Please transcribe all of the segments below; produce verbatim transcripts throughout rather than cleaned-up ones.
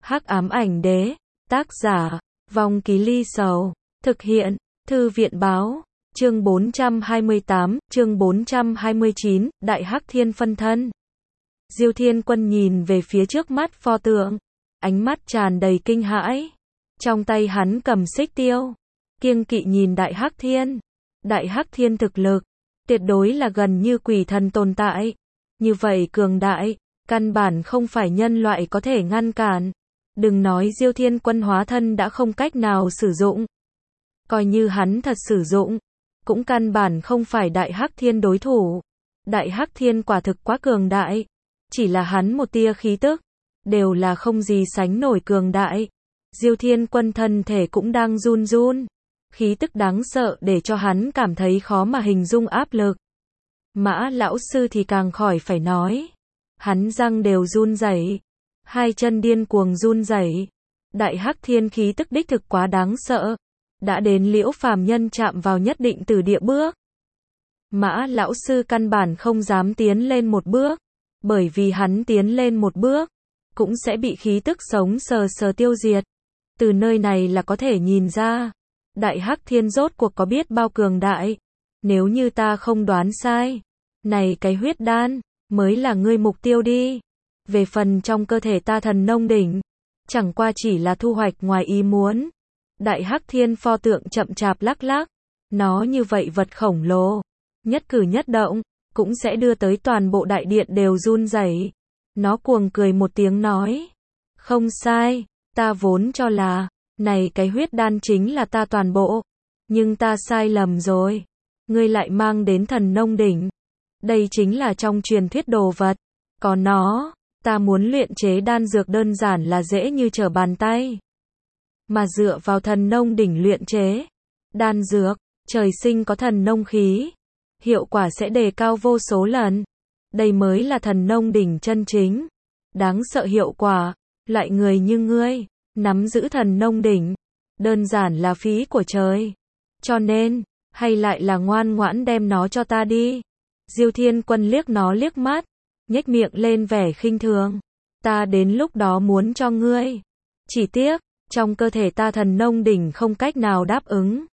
Hắc ám ảnh đế, tác giả, Vong Ký Ly Sầu, thực hiện, Thư viện báo, chương bốn trăm hai mươi tám, chương bốn trăm hai mươi chín, Đại Hắc Thiên phân thân. Diêu Thiên Quân nhìn về phía trước mắt pho tượng, ánh mắt tràn đầy kinh hãi. Trong tay hắn cầm xích tiêu, kiêng kỵ nhìn Đại Hắc Thiên. Đại Hắc Thiên thực lực, tuyệt đối là gần như quỷ thần tồn tại. Như vậy cường đại, căn bản không phải nhân loại có thể ngăn cản. Đừng nói Diêu Thiên Quân hóa thân đã không cách nào sử dụng. Coi như hắn thật sử dụng, cũng căn bản không phải Đại Hắc Thiên đối thủ. Đại Hắc Thiên quả thực quá cường đại. Chỉ là hắn một tia khí tức, đều là không gì sánh nổi cường đại. Diêu Thiên Quân thân thể cũng đang run run. Khí tức đáng sợ để cho hắn cảm thấy khó mà hình dung áp lực. Mã lão sư thì càng khỏi phải nói. Hắn răng đều run rẩy, hai chân điên cuồng run rẩy. Đại Hắc Thiên khí tức đích thực quá đáng sợ, đã đến Liễu phàm nhân chạm vào nhất định từ địa bước. Mã lão sư căn bản không dám tiến lên một bước, bởi vì hắn tiến lên một bước, cũng sẽ bị khí tức sống sờ sờ tiêu diệt. Từ nơi này là có thể nhìn ra, Đại Hắc Thiên rốt cuộc có biết bao cường đại. Nếu như ta không đoán sai, này cái huyết đan, mới là ngươi mục tiêu đi. Về phần trong cơ thể ta thần nông đỉnh, chẳng qua chỉ là thu hoạch ngoài ý muốn. Đại Hắc Thiên pho tượng chậm chạp lắc lắc, nó như vậy vật khổng lồ, nhất cử nhất động, cũng sẽ đưa tới toàn bộ đại điện đều run rẩy. Nó cuồng cười một tiếng nói, không sai, ta vốn cho là, này cái huyết đan chính là ta toàn bộ, nhưng ta sai lầm rồi. Ngươi lại mang đến thần nông đỉnh, đây chính là trong truyền thuyết đồ vật, có nó, ta muốn luyện chế đan dược đơn giản là dễ như trở bàn tay. Mà dựa vào thần nông đỉnh luyện chế đan dược, trời sinh có thần nông khí, hiệu quả sẽ đề cao vô số lần. Đây mới là thần nông đỉnh chân chính, đáng sợ hiệu quả. Loại người như ngươi, nắm giữ thần nông đỉnh, đơn giản là phí của trời. Cho nên, hay lại là ngoan ngoãn đem nó cho ta đi. Diêu Thiên Quân liếc nó liếc mắt, nhếch miệng lên vẻ khinh thường. Ta đến lúc đó muốn cho ngươi. Chỉ tiếc, trong cơ thể ta thần nông đỉnh không cách nào đáp ứng.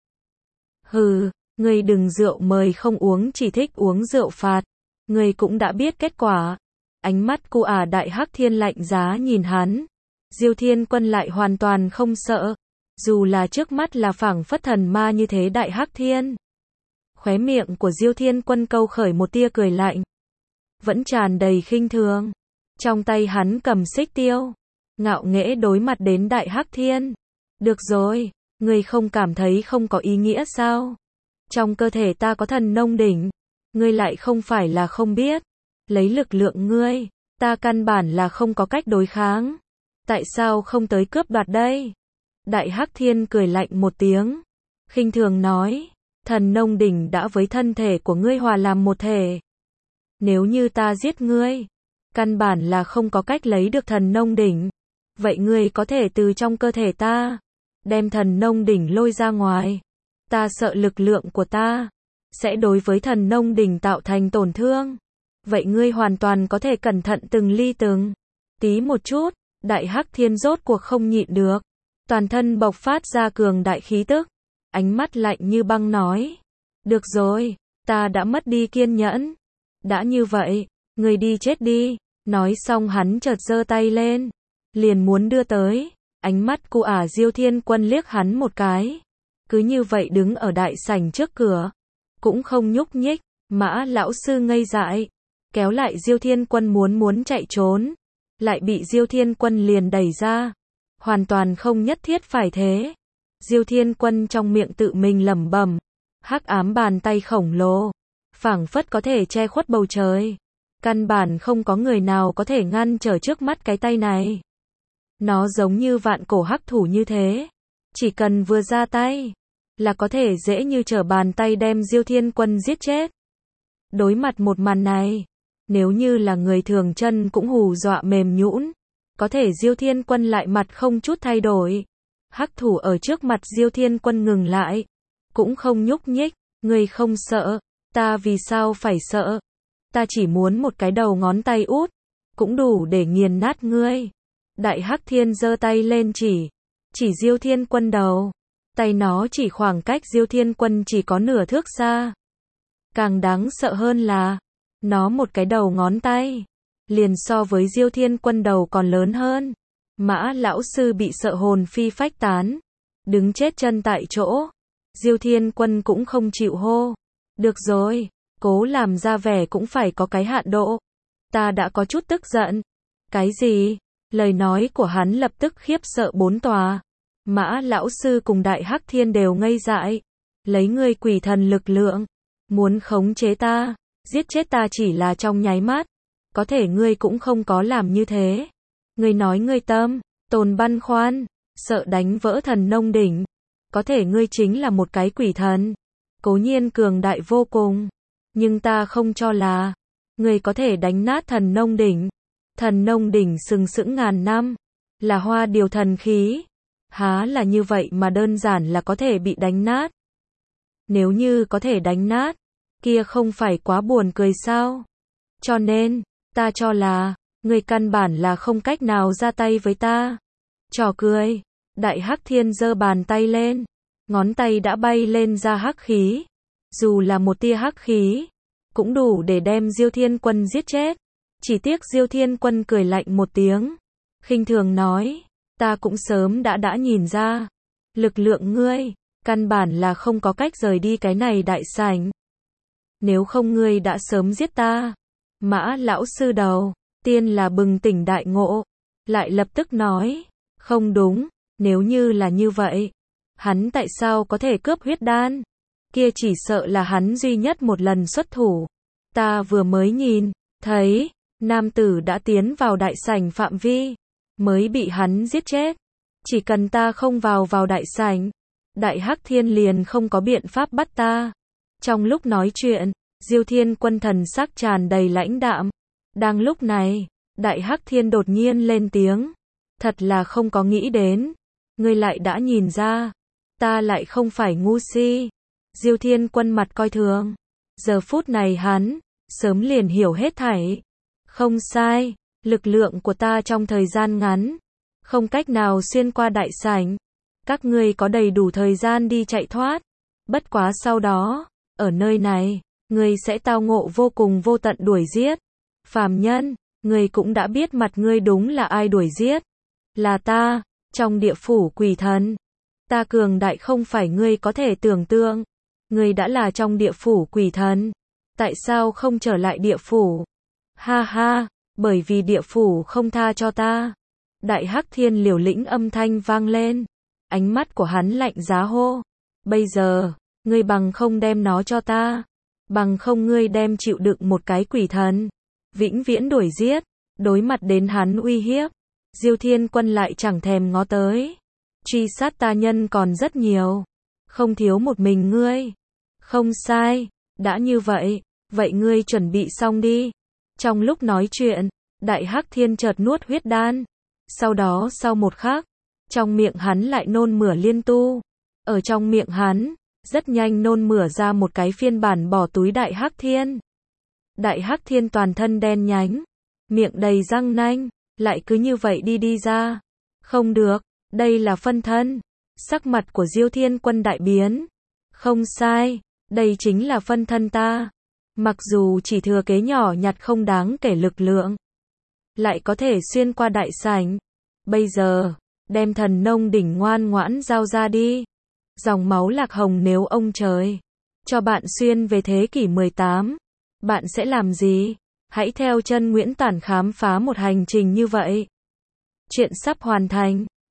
Hừ, ngươi đừng rượu mời không uống, chỉ thích uống rượu phạt. Ngươi cũng đã biết kết quả. Ánh mắt cu ả Đại Hắc Thiên lạnh giá nhìn hắn. Diêu Thiên Quân lại hoàn toàn không sợ. Dù là trước mắt là phảng phất thần ma như thế Đại Hắc Thiên. Khóe miệng của Diêu Thiên Quân câu khởi một tia cười lạnh, vẫn tràn đầy khinh thường. Trong tay hắn cầm xích tiêu, ngạo nghễ đối mặt đến Đại Hắc Thiên. Được rồi, ngươi không cảm thấy không có ý nghĩa sao? Trong cơ thể ta có thần nông đỉnh, ngươi lại không phải là không biết. Lấy lực lượng ngươi, ta căn bản là không có cách đối kháng. Tại sao không tới cướp đoạt đây? Đại Hắc Thiên cười lạnh một tiếng, khinh thường nói, thần nông đỉnh đã với thân thể của ngươi hòa làm một thể. Nếu như ta giết ngươi, căn bản là không có cách lấy được thần nông đỉnh. Vậy ngươi có thể từ trong cơ thể ta, đem thần nông đỉnh lôi ra ngoài. Ta sợ lực lượng của ta sẽ đối với thần nông đỉnh tạo thành tổn thương. Vậy ngươi hoàn toàn có thể cẩn thận từng ly từng tí một chút. Đại Hắc Thiên rốt cuộc không nhịn được, toàn thân bộc phát ra cường đại khí tức, ánh mắt lạnh như băng nói, được rồi, ta đã mất đi kiên nhẫn. Đã như vậy, ngươi đi chết đi. Nói xong hắn chợt giơ tay lên, liền muốn đưa tới. Ánh mắt cu ả Diêu Thiên Quân liếc hắn một cái, cứ như vậy đứng ở đại sảnh trước cửa, cũng không nhúc nhích. Mã lão sư ngây dại, kéo lại Diêu Thiên Quân muốn muốn chạy trốn, lại bị Diêu Thiên Quân liền đẩy ra. Hoàn toàn không nhất thiết phải thế. Diêu Thiên Quân trong miệng tự mình lẩm bẩm, hắc ám bàn tay khổng lồ, phảng phất có thể che khuất bầu trời. Căn bản không có người nào có thể ngăn trở trước mắt cái tay này. Nó giống như vạn cổ hắc thủ như thế, chỉ cần vừa ra tay, là có thể dễ như trở bàn tay đem Diêu Thiên Quân giết chết. Đối mặt một màn này, nếu như là người thường chân cũng hù dọa mềm nhũn. Có thể Diêu Thiên Quân lại mặt không chút thay đổi. Hắc thủ ở trước mặt Diêu Thiên Quân ngừng lại, cũng không nhúc nhích. Ngươi không sợ, ta vì sao phải sợ? Ta chỉ muốn một cái đầu ngón tay út, cũng đủ để nghiền nát ngươi. Đại Hắc Thiên giơ tay lên chỉ, chỉ Diêu Thiên Quân đầu. Tay nó chỉ khoảng cách Diêu Thiên Quân chỉ có nửa thước xa. Càng đáng sợ hơn là, nó một cái đầu ngón tay, liền so với Diêu Thiên Quân đầu còn lớn hơn. Mã lão sư bị sợ hồn phi phách tán, đứng chết chân tại chỗ. Diêu Thiên Quân cũng không chịu hô. Được rồi, cố làm ra vẻ cũng phải có cái hạn độ. Ta đã có chút tức giận. Cái gì? Lời nói của hắn lập tức khiếp sợ bốn tòa. Mã lão sư cùng Đại Hắc Thiên đều ngây dại. Lấy ngươi quỷ thần lực lượng, muốn khống chế ta, giết chết ta chỉ là trong nháy mắt. Có thể ngươi cũng không có làm như thế. Ngươi nói ngươi tâm, tồn băn khoăn, sợ đánh vỡ thần nông đỉnh. Có thể ngươi chính là một cái quỷ thần. Cố nhiên cường đại vô cùng. Nhưng ta không cho là ngươi có thể đánh nát thần nông đỉnh. Thần nông đỉnh sừng sững ngàn năm, là hoa điều thần khí. Há là như vậy mà đơn giản là có thể bị đánh nát. Nếu như có thể đánh nát, kia không phải quá buồn cười sao? Cho nên, ta cho là, ngươi căn bản là không cách nào ra tay với ta. Trò cười, Đại Hắc Thiên giơ bàn tay lên, ngón tay đã bay lên ra hắc khí. Dù là một tia hắc khí, cũng đủ để đem Diêu Thiên Quân giết chết. Chỉ tiếc Diêu Thiên Quân cười lạnh một tiếng, khinh thường nói, ta cũng sớm đã đã nhìn ra, lực lượng ngươi, căn bản là không có cách rời đi cái này đại sảnh. Nếu không ngươi đã sớm giết ta. Mã lão sư đầu tiên là bừng tỉnh đại ngộ, lại lập tức nói, không đúng, nếu như là như vậy, hắn tại sao có thể cướp huyết đan? Kia chỉ sợ là hắn duy nhất một lần xuất thủ. Ta vừa mới nhìn, thấy, nam tử đã tiến vào đại sảnh phạm vi, mới bị hắn giết chết. Chỉ cần ta không vào vào đại sảnh, Đại Hắc Thiên liền không có biện pháp bắt ta. Trong lúc nói chuyện, Diêu Thiên Quân thần sắc tràn đầy lãnh đạm. Đang lúc này, Đại Hắc Thiên đột nhiên lên tiếng. Thật là không có nghĩ đến. Ngươi lại đã nhìn ra. Ta lại không phải ngu si. Diêu Thiên Quân mặt coi thường. Giờ phút này hắn, sớm liền hiểu hết thảy. Không sai, lực lượng của ta trong thời gian ngắn, không cách nào xuyên qua đại sảnh. Các ngươi có đầy đủ thời gian đi chạy thoát. Bất quá sau đó, ở nơi này, ngươi sẽ tao ngộ vô cùng vô tận đuổi giết. Phàm nhân, ngươi cũng đã biết mặt ngươi đúng là ai đuổi giết. Là ta, trong địa phủ quỷ thần. Ta cường đại không phải ngươi có thể tưởng tượng. Ngươi đã là trong địa phủ quỷ thần. Tại sao không trở lại địa phủ? Ha ha, bởi vì địa phủ không tha cho ta. Đại Hắc Thiên liều lĩnh âm thanh vang lên. Ánh mắt của hắn lạnh giá hô. Bây giờ, ngươi bằng không đem nó cho ta. Bằng không ngươi đem chịu đựng một cái quỷ thần. Vĩnh viễn đuổi giết. Đối mặt đến hắn uy hiếp. Diêu Thiên Quân lại chẳng thèm ngó tới. Truy sát ta nhân còn rất nhiều. Không thiếu một mình ngươi. Không sai. Đã như vậy. Vậy ngươi chuẩn bị xong đi. Trong lúc nói chuyện, Đại Hắc Thiên chợt nuốt huyết đan. Sau đó sau một khắc, trong miệng hắn lại nôn mửa liên tu. Ở trong miệng hắn, rất nhanh nôn mửa ra một cái phiên bản bỏ túi Đại Hắc Thiên. Đại Hắc Thiên toàn thân đen nhánh, miệng đầy răng nanh, lại cứ như vậy đi đi ra. Không được, đây là phân thân. Sắc mặt của Diêu Thiên Quân đại biến. Không sai, đây chính là phân thân ta. Mặc dù chỉ thừa kế nhỏ nhặt không đáng kể lực lượng, lại có thể xuyên qua đại sảnh. Bây giờ, đem thần nông đỉnh ngoan ngoãn giao ra đi. Dòng máu lạc hồng nếu ông trời cho bạn xuyên về thế kỷ mười tám, bạn sẽ làm gì? Hãy theo chân Nguyễn Tản khám phá một hành trình như vậy. Chuyện sắp hoàn thành.